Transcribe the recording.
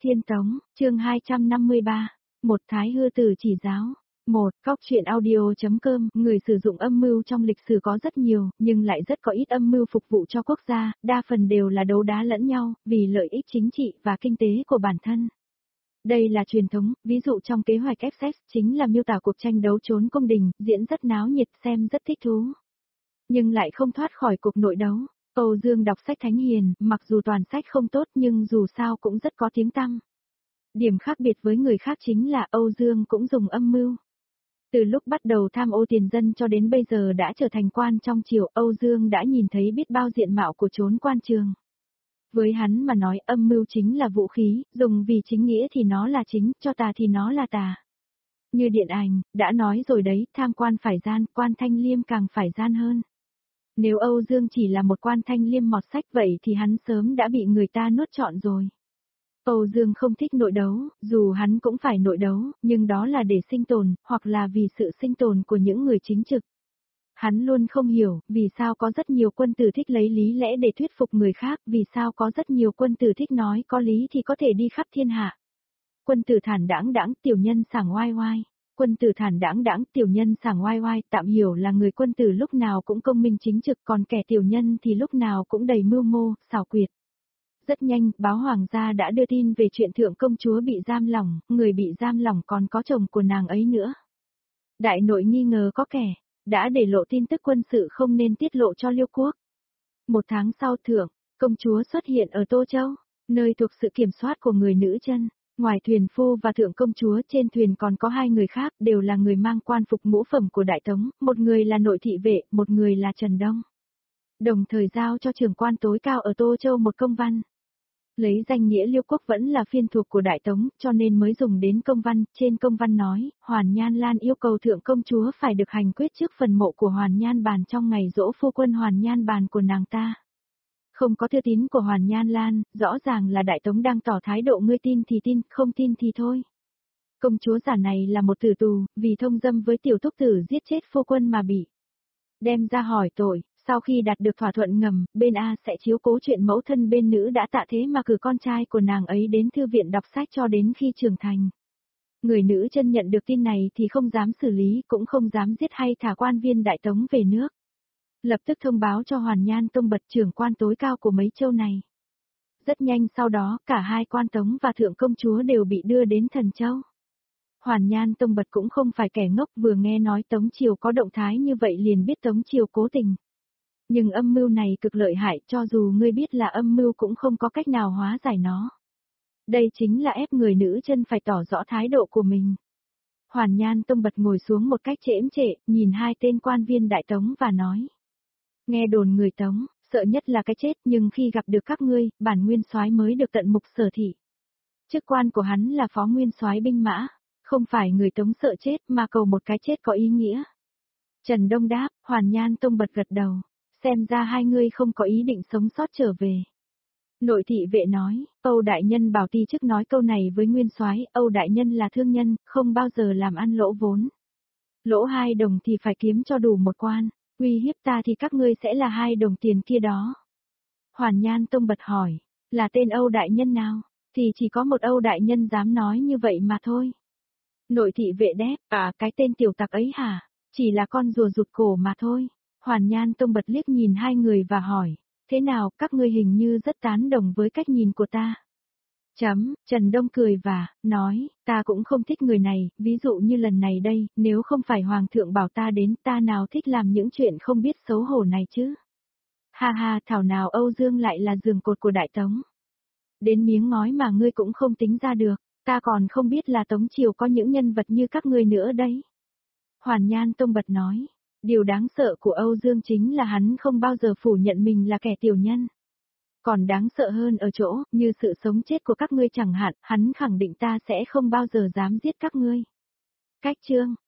Tiên Tống, chương 253, một Thái Hư Tử chỉ giáo. Một, Cóc truyện audio.com, người sử dụng âm mưu trong lịch sử có rất nhiều, nhưng lại rất có ít âm mưu phục vụ cho quốc gia, đa phần đều là đấu đá lẫn nhau, vì lợi ích chính trị và kinh tế của bản thân. Đây là truyền thống, ví dụ trong kế hoạch FX chính là miêu tả cuộc tranh đấu trốn cung đình, diễn rất náo nhiệt, xem rất thích thú. Nhưng lại không thoát khỏi cuộc nội đấu. Âu Dương đọc sách thánh hiền, mặc dù toàn sách không tốt nhưng dù sao cũng rất có tiếng tăm. Điểm khác biệt với người khác chính là Âu Dương cũng dùng âm mưu. Từ lúc bắt đầu tham ô tiền dân cho đến bây giờ đã trở thành quan trong triều, Âu Dương đã nhìn thấy biết bao diện mạo của chốn quan trường. Với hắn mà nói âm mưu chính là vũ khí, dùng vì chính nghĩa thì nó là chính, cho tà thì nó là tà. Như điện ảnh, đã nói rồi đấy, tham quan phải gian, quan thanh liêm càng phải gian hơn. Nếu Âu Dương chỉ là một quan thanh liêm mọt sách vậy thì hắn sớm đã bị người ta nuốt trọn rồi. Âu Dương không thích nội đấu, dù hắn cũng phải nội đấu, nhưng đó là để sinh tồn, hoặc là vì sự sinh tồn của những người chính trực. Hắn luôn không hiểu, vì sao có rất nhiều quân tử thích lấy lý lẽ để thuyết phục người khác, vì sao có rất nhiều quân tử thích nói có lý thì có thể đi khắp thiên hạ. Quân tử thản đãng đãng, tiểu nhân sảng oai oai. Quân tử thản đãng đãng, tiểu nhân sảng oai oai, tạm hiểu là người quân tử lúc nào cũng công minh chính trực, còn kẻ tiểu nhân thì lúc nào cũng đầy mưu mô, xảo quyệt. Rất nhanh, báo hoàng gia đã đưa tin về chuyện thượng công chúa bị giam lỏng, người bị giam lỏng còn có chồng của nàng ấy nữa. Đại nội nghi ngờ có kẻ đã để lộ tin tức quân sự không nên tiết lộ cho Liêu quốc. Một tháng sau thượng công chúa xuất hiện ở Tô Châu, nơi thuộc sự kiểm soát của người nữ chân. Ngoài thuyền phu và thượng công chúa, trên thuyền còn có hai người khác, đều là người mang quan phục ngũ phẩm của Đại Tống, một người là nội thị vệ, một người là Trần Đông. Đồng thời giao cho trưởng quan tối cao ở Tô Châu một công văn. Lấy danh nghĩa Liêu quốc vẫn là phiên thuộc của Đại Tống, cho nên mới dùng đến công văn. Trên công văn nói, Hoàn Nhan Lan yêu cầu thượng công chúa phải được hành quyết trước phần mộ của Hoàn Nhan Bàn trong ngày giỗ phu quân Hoàn Nhan Bàn của nàng ta. Không có thư tín của Hoàn Nhan Lan, rõ ràng là Đại Tống đang tỏ thái độ ngươi tin thì tin, không tin thì thôi. Công chúa giả này là một tử tù, vì thông dâm với tiểu thúc tử giết chết phu quân mà bị đem ra hỏi tội. Sau khi đạt được thỏa thuận ngầm, bên A sẽ chiếu cố chuyện mẫu thân bên nữ đã tạ thế mà cử con trai của nàng ấy đến thư viện đọc sách cho đến khi trưởng thành. Người nữ chân nhận được tin này thì không dám xử lý, cũng không dám giết hay thả quan viên Đại Tống về nước. Lập tức thông báo cho Hoàn Nhan Tông Bật, trưởng quan tối cao của mấy châu này. Rất nhanh sau đó, cả hai quan Tống và thượng công chúa đều bị đưa đến Thần Châu. Hoàn Nhan Tông Bật cũng không phải kẻ ngốc, vừa nghe nói Tống Triều có động thái như vậy liền biết Tống Triều cố tình. Nhưng âm mưu này cực lợi hại, cho dù ngươi biết là âm mưu cũng không có cách nào hóa giải nó. Đây chính là ép người nữ chân phải tỏ rõ thái độ của mình. Hoàn Nhan Tông Bật ngồi xuống một cách chễm chệ, nhìn hai tên quan viên Đại Tống và nói. Nghe đồn người Tống, sợ nhất là cái chết, nhưng khi gặp được các ngươi, bản nguyên soái mới được tận mục sở thị. Chức quan của hắn là phó nguyên soái binh mã, không phải người Tống sợ chết mà cầu một cái chết có ý nghĩa. Trần Đông đáp, Hoàn Nhan Tông Bật gật đầu, xem ra hai ngươi không có ý định sống sót trở về. Nội thị vệ nói, Âu đại nhân bảo ti chức nói câu này với nguyên soái, Âu đại nhân là thương nhân, không bao giờ làm ăn lỗ vốn. Lỗ 2 đồng thì phải kiếm cho đủ một quan. Uy hiếp ta thì các ngươi sẽ là 2 đồng tiền kia đó. Hoàn Nhan Tông Bật hỏi, là tên Âu đại nhân nào? Thì chỉ có một Âu đại nhân dám nói như vậy mà thôi. Nội thị vệ đáp, cái tên tiểu tặc ấy hả? Chỉ là con rùa rụt cổ mà thôi. Hoàn Nhan Tông Bật liếc nhìn hai người và hỏi, thế nào, các ngươi hình như rất tán đồng với cách nhìn của ta. Trần Đông cười và nói, ta cũng không thích người này, ví dụ như lần này đây, nếu không phải Hoàng thượng bảo ta đến, ta nào thích làm những chuyện không biết xấu hổ này chứ. Ha ha, thảo nào Âu Dương lại là giường cột của Đại Tống. Đến miếng ngói mà ngươi cũng không tính ra được, ta còn không biết là Tống Triều có những nhân vật như các ngươi nữa đấy. Hoàn Nhan Tông Bật nói, điều đáng sợ của Âu Dương chính là hắn không bao giờ phủ nhận mình là kẻ tiểu nhân. Còn đáng sợ hơn ở chỗ, như sự sống chết của các ngươi chẳng hạn, hắn khẳng định ta sẽ không bao giờ dám giết các ngươi. Cách chương